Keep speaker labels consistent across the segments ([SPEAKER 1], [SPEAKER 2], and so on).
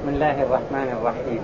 [SPEAKER 1] بسم الله الرحمن الرحيم.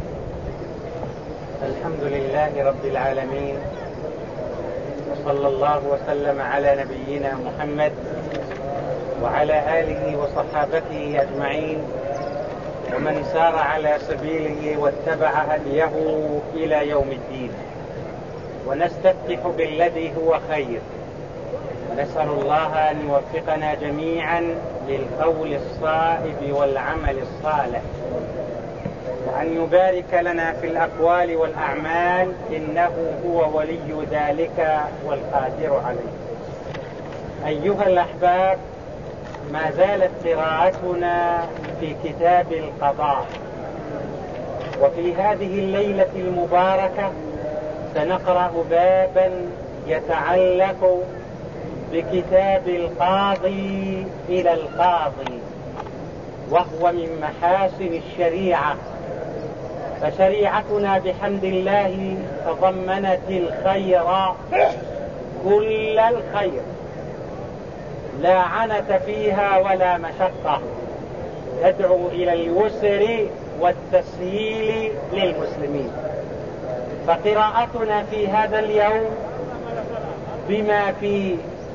[SPEAKER 1] الحمد لله رب العالمين، وصلى الله وسلم على نبينا محمد وعلى آله وصحابته أجمعين، ومن سار على سبيله واتبع هديه إلى يوم الدين. ونستفتح بالذي هو خير، ونسأل الله أن يوفقنا جميعا للقول الصائب والعمل الصالح، وأن يبارك لنا في الأقوال والأعمال، إنه هو ولي ذلك والقادر عليه. أيها الأحباب، ما زالت قراءتنا في كتاب القضاء، وفي هذه الليلة المباركة سنقرأ بابا يتعلق بكتاب القاضي إلى القاضي، وهو من محاسن الشريعة. فشريعتنا بحمد الله تضمنت الخير، كل الخير، لا عنت فيها ولا مشقة، تدعو إلى اليسر والتسهيل للمسلمين. فقراءتنا في هذا اليوم بما فيه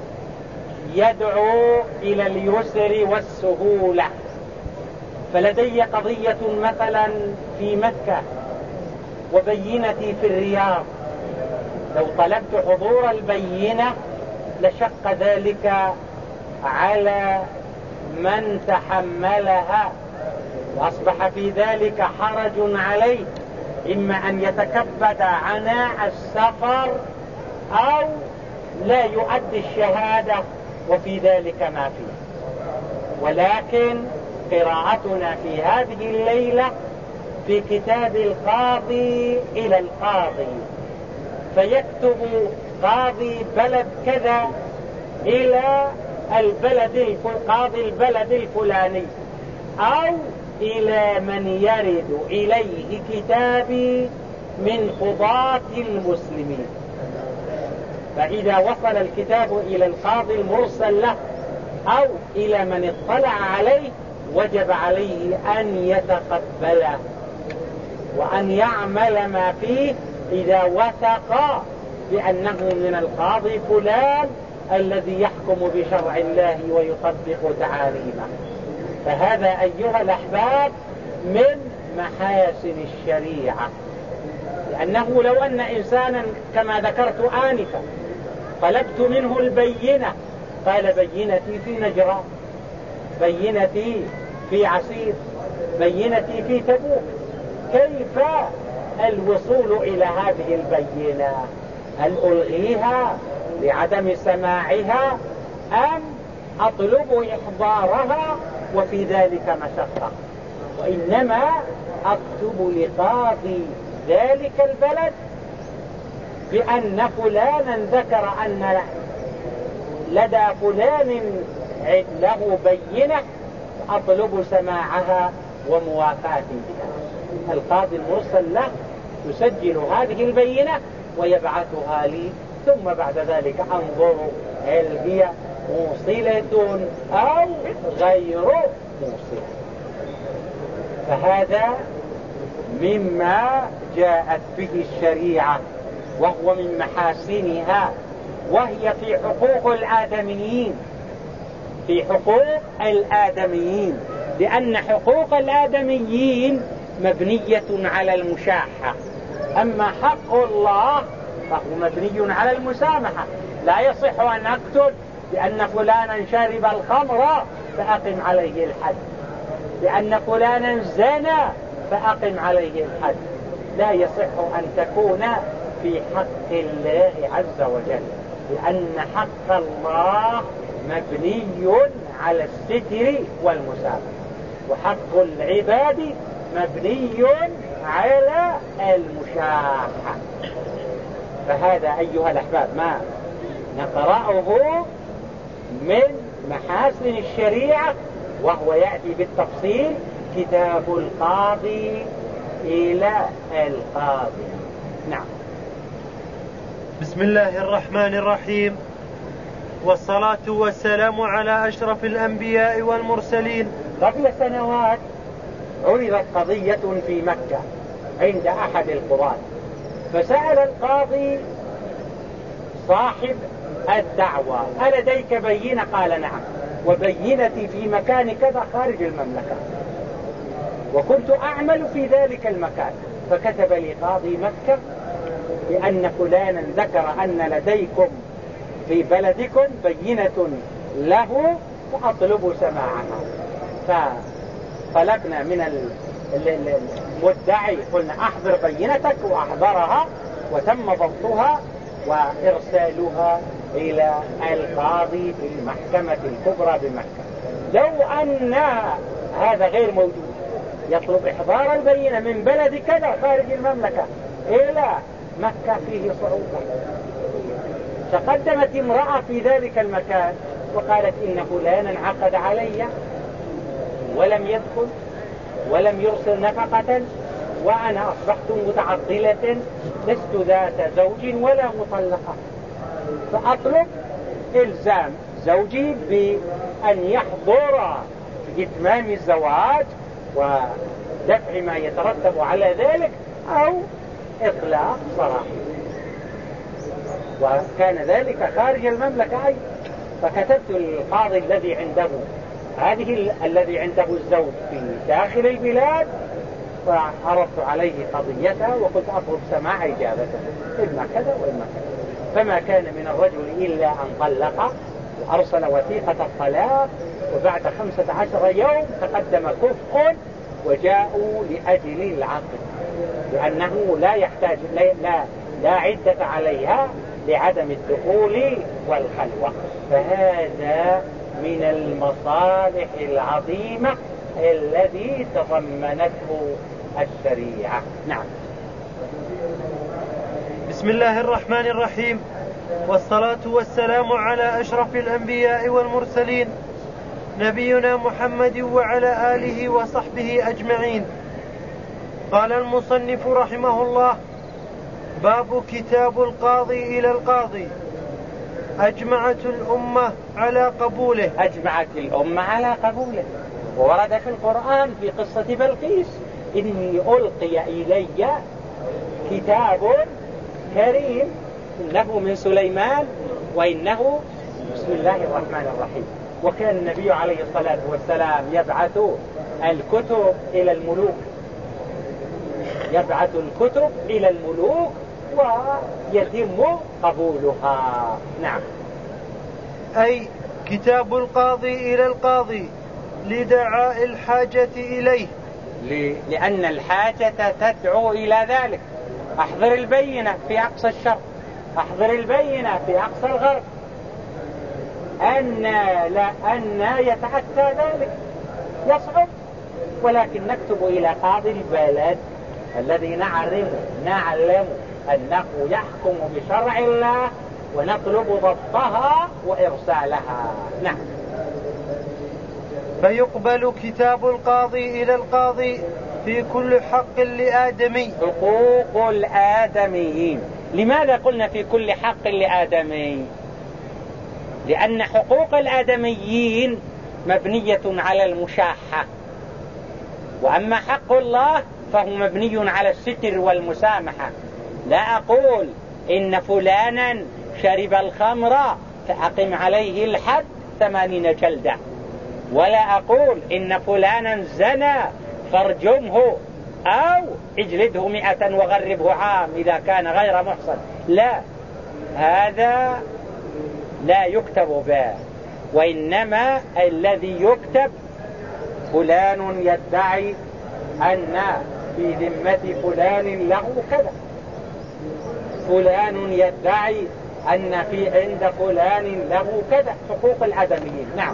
[SPEAKER 1] يدعو إلى اليسر والسهولة. فلدي قضية مثلا في مكة، وبينتي في الرياض، لو طلبت حضور البينة لشق ذلك على من تحملها، وأصبح في ذلك حرج عليه، إما أن يتكبد عناء السفر أو لا يؤدي الشهادة، وفي ذلك ما فيه. ولكن قراءتنا في هذه الليلة في كتاب القاضي إلى القاضي، فيكتب قاضي بلد كذا إلى قاضي البلد الفلاني، أو إلى من يرد إليه كتابي من قضاة المسلمين. فإذا وصل الكتاب إلى القاضي المرسل له أو إلى من اطلع عليه، وجب عليه أن يتقبله وأن يعمل ما فيه إذا وثق بأنه من القاضي فلان الذي يحكم بشرع الله ويطبق تعاليمه. فهذا أيها الأحباب من محاسن الشريعة، لأنه لو أن إنسانا كما ذكرت آنفا طلبت منه البينة، قال بينتي في نجران، بينتي في عسير، بينتي في تبوك، كيف الوصول إلى هذه البينة؟ هل ألغيها لعدم سماعها أم أطلب إحضارها وفي ذلك مشقة؟ وإنما أكتب لقاضي ذلك البلد بأن فلانا ذكر أن لدى فلان له بينة، أطلب سماعها وموافاته بها. القاضي المرسل له يسجل هذه البينة ويبعثها لي، ثم بعد ذلك أنظر هل هي موصلة أو غير موصلة. فهذا مما جاءت به الشريعة، وهو من محاسنها، وهي في حقوق الآدميين، في حقوق الآدميين، لأن حقوق الآدميين مبنية على المشاحة، أما حق الله فهو مبني على المسامحة. لا يصح أن أكتب بأن فلانا شرب الخمر فأقم عليه الحد، بأن فلانا زنى فأقم عليه الحد. لا يصح أن تكون في حق الله عز وجل، لأن حق الله مبني على الستر والمسامحة، وحق العباد مبني على المشاحة. فهذا أيها الأحباب ما نقرأه من محاسن الشريعة، وهو يأتي بالتفصيل كتاب القاضي إلى القاضي. نعم.
[SPEAKER 2] بسم الله الرحمن الرحيم، والصلاة والسلام على أشرف الأنبياء والمرسلين.
[SPEAKER 1] قبل سنوات عرضت قضية في مكة عند أحد القضاة، فسأل القاضي صاحب الدعوة: ألديك بينة؟ قال: نعم، وبينتي في مكان كذا خارج المملكة، وكنت أعمل في ذلك المكان. فكتب لقاضي مكة بأن فلانا ذكر أن لديكم في بلدكم بينة له فأطلب سماعها. فطلبنا من المدعي، قلنا: أحضر بينتك، وأحضرها، وتم ضبطها وإرسالها إلى القاضي في المحكمة الكبرى بمكة. لو أن هذا غير موجود، يطلب إحضار البينة من بلد كذا خارج المملكة إلى مكة، فيه صعوبة. تقدمت امرأة في ذلك المكان وقالت: إن فلانا عقد علي ولم يدخل ولم يرسل نفقة، وأنا أصبحت متعطلة، لست ذات زوج ولا مطلقة، فأطلب إلزام زوجي بأن يحضر في إتمام الزواج ودفع ما يترتب على ذلك، أو إطلاق سراحه. وكان ذلك خارج المملكة أيضا. فكتبت للقاضي الذي عنده الذي عنده الزوج في داخل البلاد، فعرضت عليه قضيته وقلت: أطلب سماع إجابته، إما كذا وإما كذا. فما كان من الرجل إلا أن طلق وأرسل وثيقة الطلاق، وبعد 15 يوم تقدم كفء وجاءوا لأجل العقد، لأنه لا يحتاج لا عدة عليها لعدم الدخول والخلوة. فهذا من المصالح العظيمة الذي تضمنته الشريعة. نعم.
[SPEAKER 2] بسم الله الرحمن الرحيم، والصلاة والسلام على أشرف الأنبياء والمرسلين، نبينا محمد وعلى آله وصحبه أجمعين. قال المصنف رحمه الله: باب كتاب القاضي إلى القاضي. أجمعت الأمة على قبوله.
[SPEAKER 1] أجمعت الأمة على قبوله. وورد في القرآن في قصة بلقيس: إني ألقي إلي كتاب كريم إنه من سليمان وإنه بسم الله الرحمن الرحيم. وكان النبي عليه الصلاة والسلام يبعث الكتب إلى الملوك، يبعث الكتب إلى الملوك ويتم قبولها. نعم.
[SPEAKER 2] أي كتاب القاضي إلى القاضي لدعاء الحاجة إليه،
[SPEAKER 1] لأن الحاجة تدعو إلى ذلك. أحضر البينة في أقصى الشرق، أحضر البينة في أقصى الغرب، أن يتأتى ذلك يصعب، ولكن نكتب إلى قاضي البلد الذي نعلم أنه يحكم بشرع الله، ونطلب ضبطها وإرسالها. نعم.
[SPEAKER 2] فيقبل كتاب القاضي إلى القاضي في كل حق لآدمي.
[SPEAKER 1] حقوق الآدميين. لماذا قلنا في كل حق لآدمي؟ لأن حقوق الآدميين مبنية على المشاحة، وأما حق الله فهو مبني على الستر والمسامحة. لا أقول إن فلانا شرب الخمر فأقم عليه الحد 80 جلدة، ولا أقول إن فلانا زنى فارجمه أو اجلده 100 وغربه عام إذا كان غير محصن. لا، هذا لا يكتب به، وإنما الذي يكتب: فلان يدعي أن في ذمة فلان له كذا، فلان يدعي أن في عند فلان له كذا. حقوق الآدميين. نعم.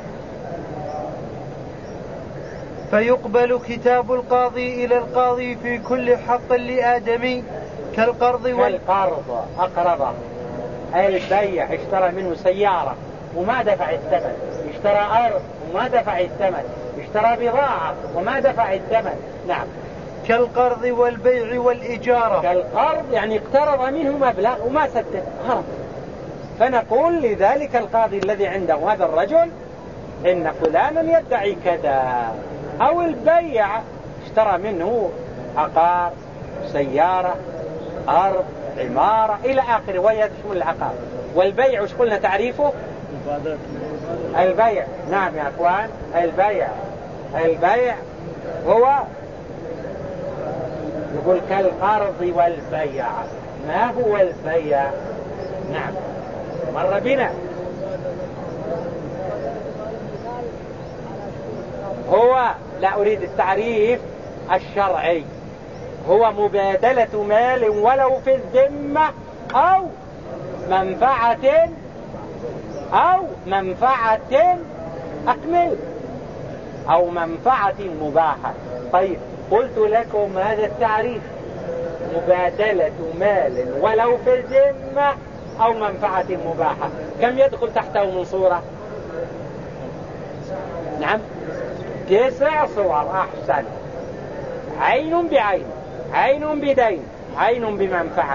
[SPEAKER 2] فيقبل كتاب القاضي إلى القاضي في كل حق لآدمي كالقرض
[SPEAKER 1] كالقرض. أقرض البيع، اشترى منه سيارة وما دفع الثمن، اشترى أرض وما دفع الثمن، اشترى بضاعة وما دفع الثمن. نعم.
[SPEAKER 2] كالقرض والبيع والإجارة.
[SPEAKER 1] كالقرض يعني اقترض منه مبلغ وما سدد، هرب. فنقول لذلك القاضي الذي عنده هذا الرجل: إن فلانا يدعي كذا. أو البيع، اشترى منه عقار، سيارة، أرض، عمارة إلى آخره، وهي تشمل العقار. والبيع وش قلنا تعريفه؟ البيع، نعم يا أخوان، البيع هو يقول كالقرض والبيع. ما هو البيع؟ نعم مر بنا. هو، لا أريد التعريف الشرعي، هو مبادلة مال ولو في الذمة أو منفعة أكمل أو منفعة مباحة. طيب قلت لكم هذا التعريف، مبادلة مال ولو في الذمة أو منفعة مباحة، كم يدخل تحته من صورة؟ نعم 9 صور. أحسن. عين بعين، عين بدين، عين بمنفعة،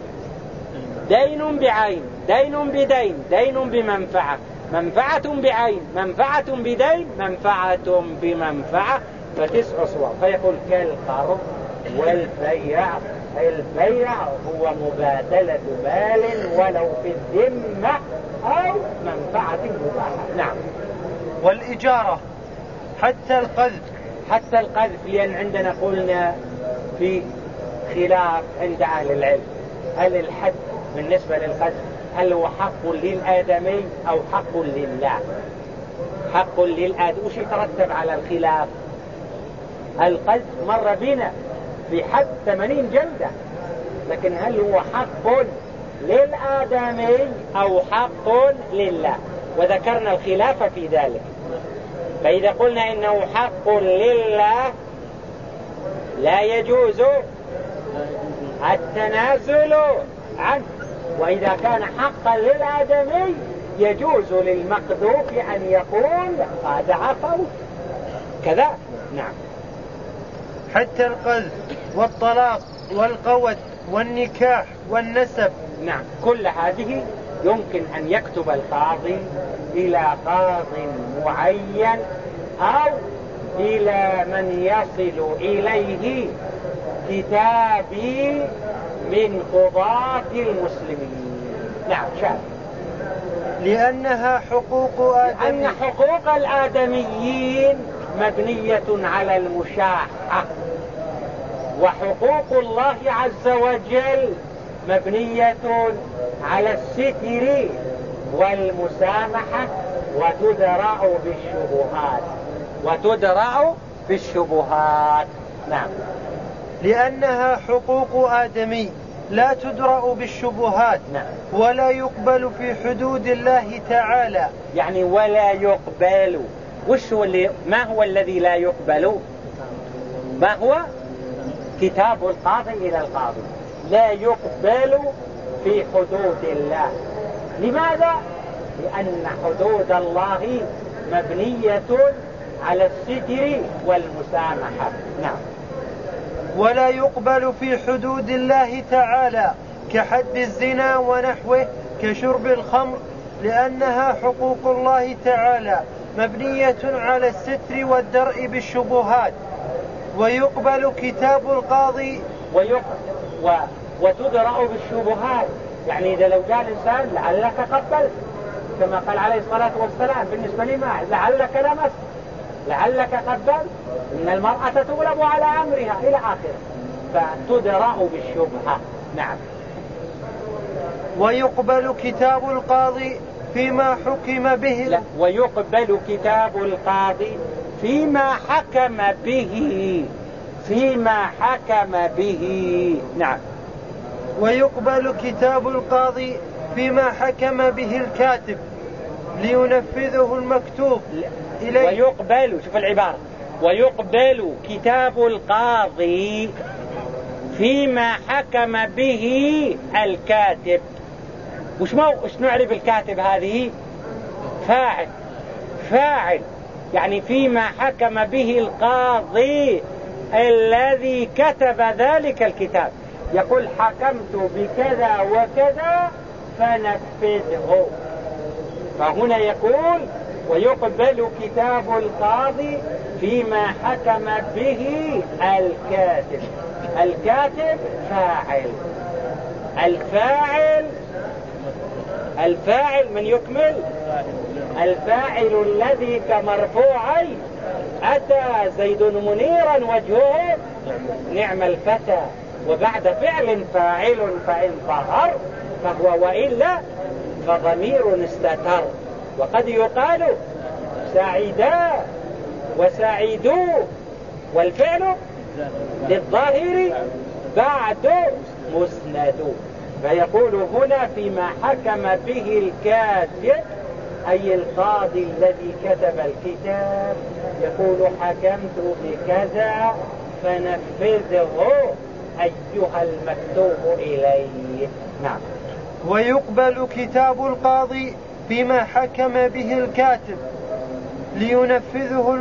[SPEAKER 1] دين بعين، دين بدين، دين بمنفعة، منفعة بعين، منفعة بدين، منفعة بمنفعة، ف9 صور. فيقول كالقرض والبيع. البيع هو مبادلة مال ولو في الذمة أو منفعة مباحة. نعم.
[SPEAKER 2] والإجارة حتى القذف،
[SPEAKER 1] لأن عندنا قلنا في خلاف عند أهل العلم، هل الحد بالنسبة للقذف هل هو حق للآدمي أو حق لله؟ حق للآدمي. وش يترتب على الخلاف؟ القذف مر بنا بحد 80 جلدة، لكن هل هو حق للآدمي أو حق لله؟ وذكرنا الخلاف في ذلك. فإذا قلنا إنه حق لله لا يجوز التنازل عنه، وإذا كان حقا للآدمي يجوز للمقذوف أن يقول قد عفوت كذا. نعم.
[SPEAKER 2] حتى القذف والطلاق والقود والنكاح والنسب.
[SPEAKER 1] نعم كل هذه يمكن أن يكتب القاضي إلى قاض معين أو إلى من يصل إليه كتابي من قضاة المسلمين. نعم شاء.
[SPEAKER 2] لأنها حقوق آدمي.
[SPEAKER 1] لأن حقوق الآدميين مبنية على المشاحة، وحقوق الله عز وجل مبنية على الستر والمسامحة، وتدرأ بالشبهات. نعم.
[SPEAKER 2] لأنها حقوق آدمي لا تدرأ بالشبهات.
[SPEAKER 1] نعم.
[SPEAKER 2] ولا يقبل في حدود الله تعالى.
[SPEAKER 1] يعني ولا يقبل. ما هو الذي لا يقبل؟ ما هو؟ كتاب القاضي إلى القاضي لا يقبل في حدود الله. لماذا؟ لأن حدود الله مبنية على الستر والمسامحة. نعم.
[SPEAKER 2] ولا يقبل في حدود الله تعالى كحد الزنا ونحوه كشرب الخمر، لأنها حقوق الله تعالى مبنية على الستر والدرء بالشبهات. ويقبل كتاب القاضي
[SPEAKER 1] وتدرأ بالشبهات. يعني إذا لو جاء الإنسان لعلك قبلت، كما قال عليه الصلاة والسلام بالنسبة لما لعلك لمست، لعلك قبلت، إن المرأة تغلب على أمرها إلى آخره، فتدرأ بالشبهة. نعم.
[SPEAKER 2] ويقبل كتاب القاضي فيما حكم به.
[SPEAKER 1] لا، ويقبل كتاب القاضي فيما حكم به. نعم.
[SPEAKER 2] ويقبل كتاب القاضي فيما حكم به الكاتب لينفذه المكتوب إليه.
[SPEAKER 1] ويقبل، شوف العبارة، ويقبل كتاب القاضي فيما حكم به الكاتب. وش نعرف الكاتب؟ هذه فاعل، يعني فيما حكم به القاضي الذي كتب ذلك الكتاب، يقول حكمت بكذا وكذا فنفذه. فهنا يقول ويقبل كتاب القاضي فيما حكم به الكاتب. الكاتب فاعل، الفاعل من يكمل؟ الفاعل الذي كمرفوعي أتى زيد منيرا وجهه نعم الفتى، وبعد فعل فاعل فإن ظهر فهو وإلا فضمير استتر. وقد يقال سعيدا وسعيدوا والفعل للظاهر بعد مسند. فيقول هنا فيما حكم به الكاتب أي القاضي الذي كتب الكتاب يقول حكمت بكذا فنفذه أيها المكتوب إليه. نعم.
[SPEAKER 2] ويقبل كتاب القاضي فيما حكم به الكاتب لينفذه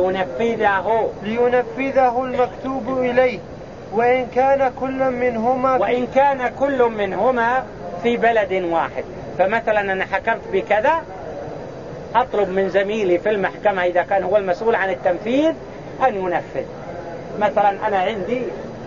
[SPEAKER 2] المكتوب إليه، وإن كان كل منهما
[SPEAKER 1] في بلد واحد. فمثلا أنا حكمت بكذا، أطلب من زميلي في المحكمة إذا كان هو المسؤول عن التنفيذ أن ينفذ. مثلا أنا عندي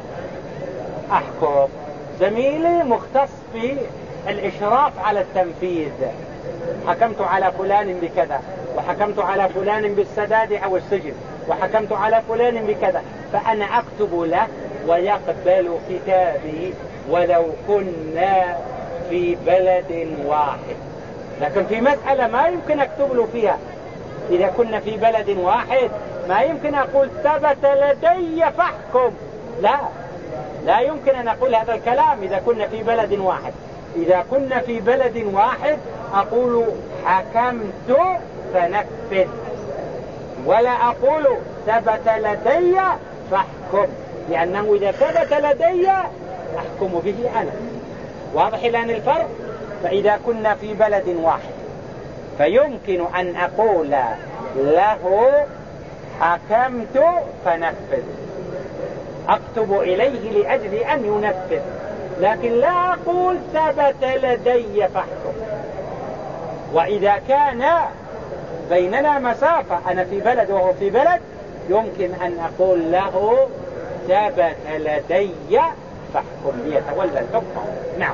[SPEAKER 1] أحكم، زميلي مختص بالإشراف على التنفيذ، حكمت على فلان بكذا، وحكمت على فلان بالسداد أو السجن، وحكمت على فلان بكذا، فأنا أكتب له ويقبل كتابي ولو كنا في بلد واحد. لكن في مسألة ما يمكن أكتب له فيها، إذا كنا في بلد واحد ما يمكن أقول ثبت لدي فاحكم، لا يمكن أن أقول هذا الكلام إذا كنا في بلد واحد. إذا كنا في بلد واحد أقول حكمت فنفذ، ولا أقول ثبت لدي فاحكم، لأنه إذا ثبت لدي أحكم به أنا. واضح الآن الفرق؟ فإذا كنا في بلد واحد فيمكن أن أقول له حكمت فنفذ، أكتب إليه لأجل أن ينفذ، لكن لا أقول ثبت لدي فاحكم. وإذا كان بيننا مسافة، أنا في بلد وهو في بلد، يمكن أن أقول له ثبت لدي فاحكم ليتولى الحكم. نعم.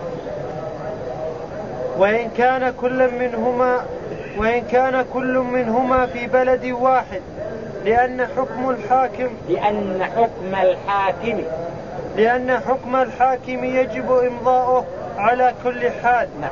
[SPEAKER 2] وإن كل منهما في بلد واحد، لأن حكم الحاكم يجب إمضاؤه على كل حال.
[SPEAKER 1] نعم.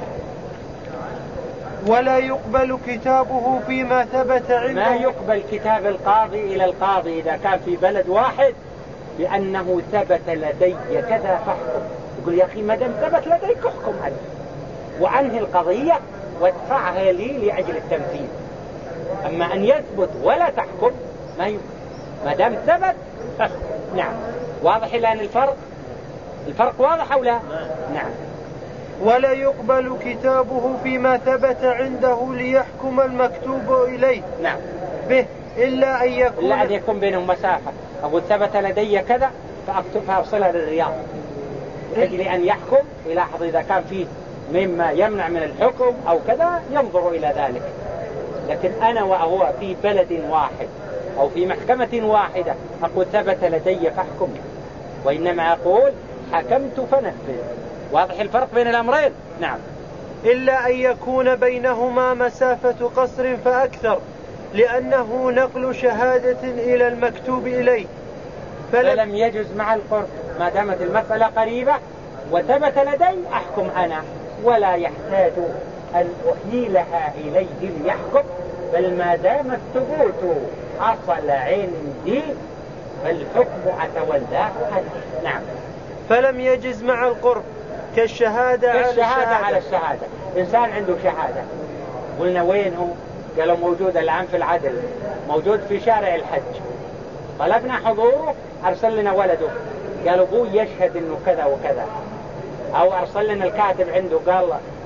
[SPEAKER 2] ولا يقبل كتابه فيما ثبت عنده.
[SPEAKER 1] ما يقبل كتاب القاضي إلى القاضي إذا كان في بلد واحد لأنه ثبت لدي كذا فاحكم. يقول يا أخي ما دام ثبت لديك احكم عليه وأنهي القضية وادفعها لي لأجل التنفيذ. أما أن يثبت ولا تحكم ما يمكن، ما دام ثبت احكم. نعم. واضح الآن الفرق واضح أو لا؟ نعم.
[SPEAKER 2] ولا يقبل كتابه فيما ثبت عنده ليحكم المكتوب إليه
[SPEAKER 1] نعم
[SPEAKER 2] به إلا أن
[SPEAKER 1] يكون بينهم مسافة. أقول ثبت لدي كذا فأوصلها للرياض لأجل أن يحكم، يلاحظ إذا كان فيه مما يمنع من الحكم أو كذا ينظر إلى ذلك. لكن أنا وهو في بلد واحد أو في محكمة واحدة أقول ثبت لدي فاحكم، وإنما أقول حكمت فنفذ. واضح الفرق بين الأمرين؟ نعم.
[SPEAKER 2] إلا أن يكون بينهما مسافة قصر فأكثر، لأنه نقل شهادة إلى المكتوب إليه،
[SPEAKER 1] فلم يجز مع القرب. ما دامت المسألة قريبة وثبت لدي أحكم أنا، ولا يحتاج أن أحيلها إليه ليحكم، بل ما دام الثبوت حصل عندي فالحكم أتولاه أنا. نعم.
[SPEAKER 2] فلم يجز مع القرب كالشهادة
[SPEAKER 1] على الشهادة. إنسان عنده شهادة، قلنا وين هو؟ قالوا موجود الآن في العدل، موجود في شارع الحج، طلبنا حضوره، أرسل لنا ولده قال أبوي يشهد إنه كذا وكذا، أو أرسل لنا الكاتب عنده قال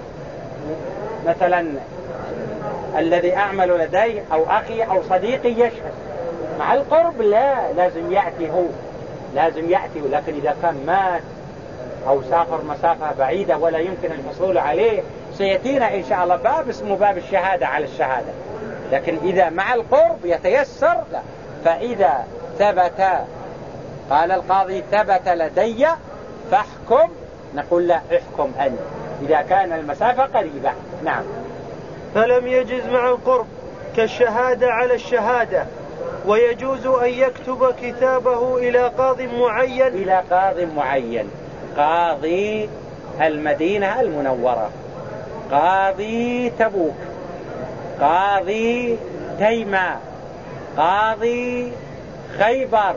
[SPEAKER 1] مثلا الذي أعمل لدي أو أخي أو صديقي يشهد. مع القرب لا، لازم يأتي هو، لازم يأتي. ولكن إذا كان مات أو سافر مسافة بعيدة ولا يمكن الحصول عليه، سيأتينا إن شاء الله باب اسمه باب الشهادة على الشهادة، لكن إذا مع القرب يتيسر لا. فإذا ثبت، قال القاضي ثبت لدي فاحكم، نقول لا احكم أنت إذا كان المسافة قريبة. نعم.
[SPEAKER 2] فلم يجز مع القرب كالشهادة على الشهادة، ويجوز أن يكتب كتابه إلى قاض معين.
[SPEAKER 1] إلى قاض معين، قاضي المدينة المنورة، قاضي تبوك، قاضي تيماء، قاضي خيبر،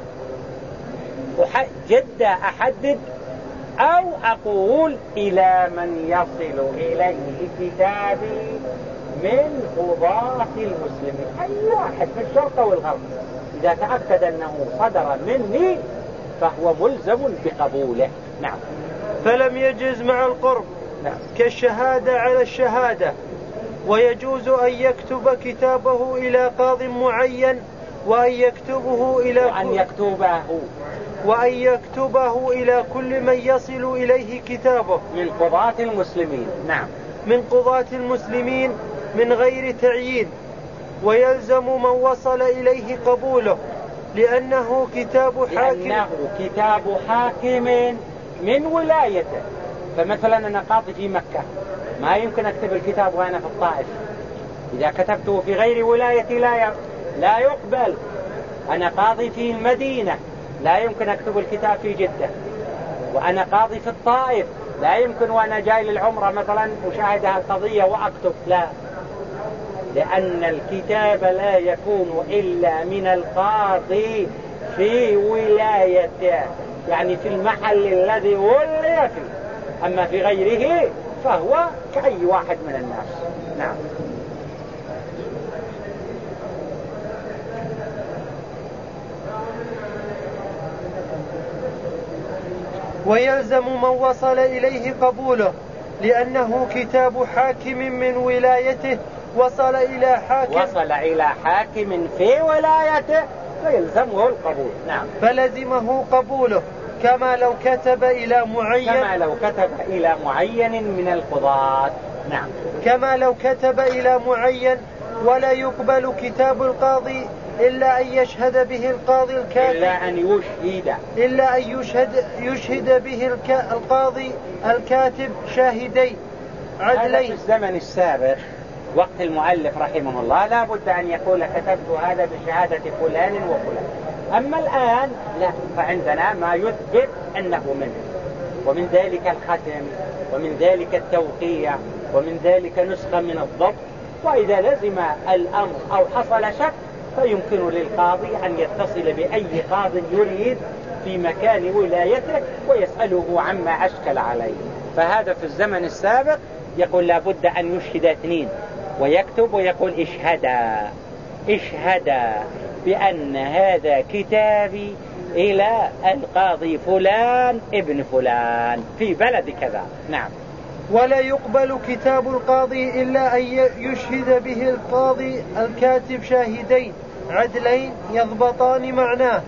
[SPEAKER 1] جدة أحدد، أو أقول إلى من يصل إليه كتابي من قضاة المسلمين، أي واحد في الشرق والغرب إذا تأكد أنه صدر مني فهو ملزم بقبوله. نعم.
[SPEAKER 2] فلم يجز مع القرب.
[SPEAKER 1] نعم.
[SPEAKER 2] كالشهادة على الشهادة، ويجوز أن يكتب كتابه إلى قاض معين، وأن يكتبه إلى كل من يصل إليه كتابه
[SPEAKER 1] من قضاة المسلمين. نعم.
[SPEAKER 2] من قضاة المسلمين من غير تعيين، ويلزم من وصل إليه قبوله، لأنه كتاب
[SPEAKER 1] حاكم من ولايته. فمثلا أنا قاضي في مكة، ما يمكن أكتب الكتاب وأنا في الطائف، إذا كتبته في غير ولايتي لا يقبل. أنا قاضي في المدينة، لا يمكن أكتب الكتاب في جدة. وأنا قاضي في الطائف، لا يمكن وأنا جاي للعمرة مثلا أشاهد القضية وأكتب، لا، لأن الكتاب لا يكون إلا من القاضي في ولايته، يعني في المحل الذي ولي فيه. أما في غيره فهو كأي واحد من الناس. نعم.
[SPEAKER 2] ويلزم من وصل إليه قبوله، لأنه كتاب حاكم من ولايته وصل إلى
[SPEAKER 1] حاكم في ولايته فيلزمه القبول. نعم.
[SPEAKER 2] فلزمه قبوله، كما لو كتب إلى معين
[SPEAKER 1] من القضاة. نعم.
[SPEAKER 2] كما لو كتب إلى معين، ولا يقبل كتاب القاضي إلا أن يشهد به القاضي الكاتب، إلا أن يشهد به القاضي الكاتب شاهدين عدلين.
[SPEAKER 1] هذا في الزمن السابق وقت المؤلف رحمه الله لا بد أن يقول كتبت هذا بشهادة فلان وفلان. أما الآن لا، فعندنا ما يثبت أنه منه، ومن ذلك الختم، ومن ذلك التوقيع، ومن ذلك نسخة من الضبط. وإذا لزم الأمر أو حصل شك فيمكن للقاضي أن يتصل بأي قاض يريد في مكان ولايته ويسأله عما أشكل عليه. فهذا في الزمن السابق يقول لابد أن يشهد اثنين، ويكتب ويقول اشهد بأن هذا كتابي إلى القاضي فلان ابن فلان في بلد كذا. نعم.
[SPEAKER 2] ولا يقبل كتاب القاضي إلا أن يشهد به القاضي الكاتب شاهدين عدلين يضبطان معناه.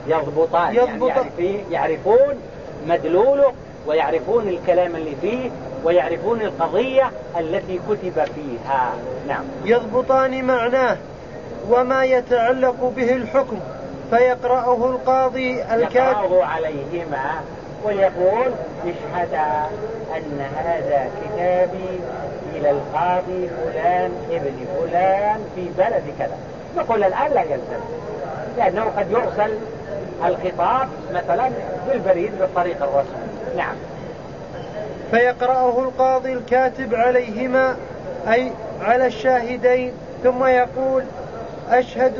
[SPEAKER 1] يعني يعرفون مدلوله، ويعرفون الكلام اللي فيه، ويعرفون القضية التي كتب فيها. نعم.
[SPEAKER 2] يضبطان معناه وما يتعلق به الحكم، فيقرأه القاضي الكاتب
[SPEAKER 1] عليهما ويقول اشهد أن هذا كتابي إلى القاضي فلان ابن فلان في بلد كذا. نقول الآن لا يلزم، لأنه قد يرسل الخطاب مثلا بالبريد بالطريق الرسمي. نعم.
[SPEAKER 2] فيقرأه القاضي الكاتب عليهما أي على الشاهدين، ثم يقول اشهد.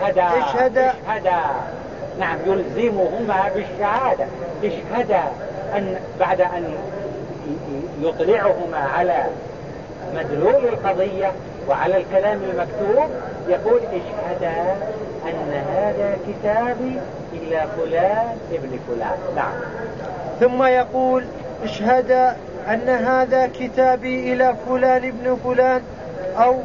[SPEAKER 1] نعم. يلزمهما بالشهادة. اشهد أن بعد أن يطلعهما على مدلول القضية وعلى الكلام المكتوب يقول اشهد أن هذا كتابي إلى فلان ابن فلان. نعم.
[SPEAKER 2] ثم يقول اشهد أن هذا كتابي إلى فلان ابن فلان، أو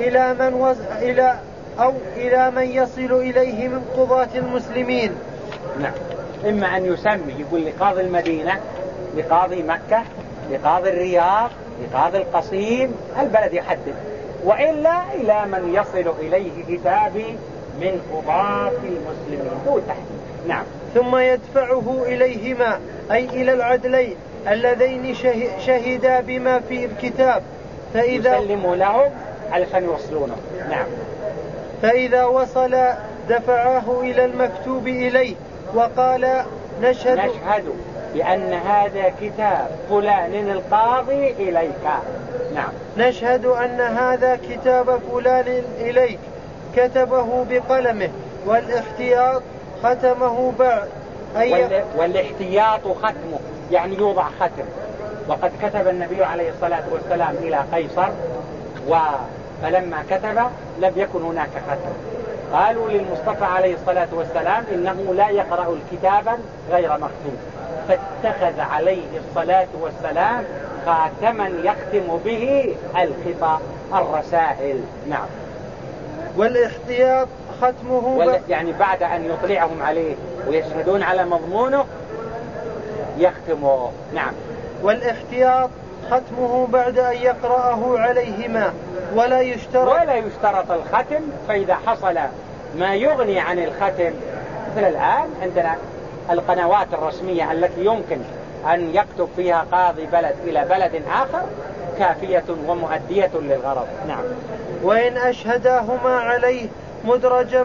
[SPEAKER 2] إلى من يصل إليه من قضاة المسلمين.
[SPEAKER 1] نعم. إما أن يسمي، يقول لقاضي المدينة، لقاضي مكة، لقاضي الرياض، لقاضي القصيم، البلد يحدد، وإلا إلى من يصل إليه كتابي من قضاة المسلمين دون تحديد. نعم.
[SPEAKER 2] ثم يدفعه إليهما، أي إلى العدلين اللذين شهدا بما في الكتاب، فإذا
[SPEAKER 1] يسلموا لهم علشان يوصلونه. نعم.
[SPEAKER 2] فإذا وصل دفعاه إلى المكتوب إليه وقال نشهد
[SPEAKER 1] بأن هذا كتاب فلان القاضي إليك. نعم.
[SPEAKER 2] نشهد أن هذا كتاب فلان إليك كتبه بقلمه، والاحتياط ختمه بعد
[SPEAKER 1] والاحتياط ختمه يعني يوضع ختم. وقد كتب النبي عليه الصلاة والسلام إلى قيصر، فلما كتب لم يكن هناك ختم، قالوا للمصطفى عليه الصلاة والسلام إنه لا يقرأ الكتابا غير مختوم، فاتخذ عليه الصلاة والسلام خاتما يختم به الخطى الرسائل. نعم.
[SPEAKER 2] والاحتياط ختمه
[SPEAKER 1] يعني بعد أن يطلعهم عليه ويشهدون على مضمونه يختمه. نعم.
[SPEAKER 2] والاحتياط ختمه بعد أن يقرأه عليهما، ولا يشترط
[SPEAKER 1] الختم. فإذا حصل ما يغني عن الختم، مثل الآن عندنا القنوات الرسمية التي يمكن أن يكتب فيها قاضي بلد إلى بلد آخر كافية ومؤدية للغرض. نعم.
[SPEAKER 2] وإن أشهدهما عليه مدرجا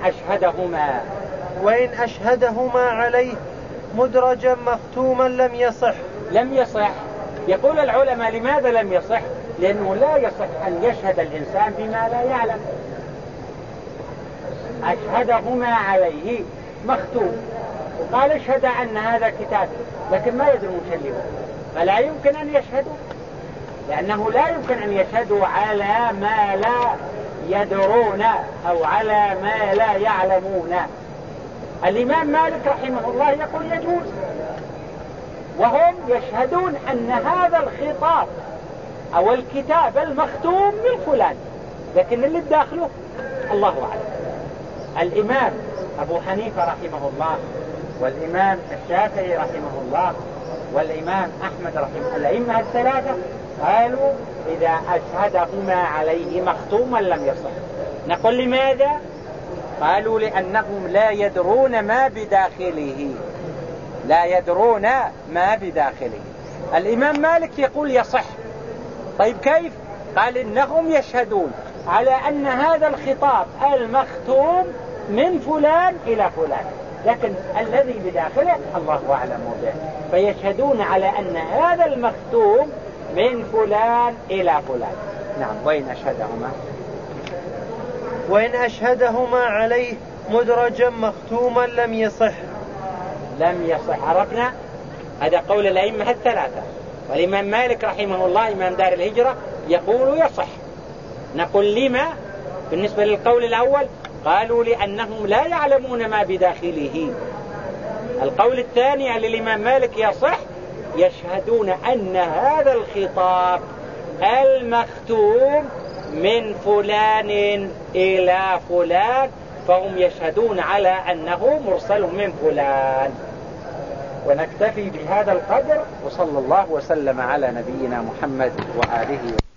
[SPEAKER 2] وإن أشهدهما عليه مدرجا مختوما لم يصح.
[SPEAKER 1] يقول العلماء لماذا لم يصح؟ لأنه لا يصح أن يشهد الإنسان بما لا يعلم. أشهدهما عليه مختوم، قال اشهد أن هذا كتاب، لكن ما يدرون شلبه، فلا يمكن أن يشهدوا، لأنه لا يمكن أن يشهدوا على ما لا يدرون أو على ما لا يعلمون. الإمام مالك رحمه الله يقول يجوز، وهم يشهدون أن هذا الخطاب أو الكتاب المختوم من فلان، لكن اللي بداخله الله أعلم. الإمام أبو حنيفة رحمه الله، والإمام الشافعي رحمه الله، والإمام أحمد رحمه الله، الأئمة الثلاثة قالوا إذا أشهدهما عليه مختوما لم يصح. نقول لماذا؟ قالوا لأنهم لا يدرون ما بداخله. الإمام مالك يقول يصح. طيب كيف؟ قال إنهم يشهدون على أن هذا الخطاب المختوم من فلان إلى فلان، لكن الذي بداخله الله أعلم به، فيشهدون على أن هذا المختوم من فلان إلى فلان. نعم.
[SPEAKER 2] وإن أشهدهما عليه مدرجا مختوما لم يصح.
[SPEAKER 1] عرفنا هذا قول الأئمة الثلاثة، والإمام مالك رحمه الله إمام دار الهجرة يقول يصح. نقول لما؟ بالنسبة للقول الأول قالوا لأنهم لا يعلمون ما بداخله. القول الثاني للإمام مالك يصح، يشهدون أن هذا الخطاب المختوم من فلان إلى فلان، فهم يشهدون على أنه مرسل من فلان. ونكتفي بهذا القدر، وصلى الله وسلم على نبينا محمد وآله وسلم.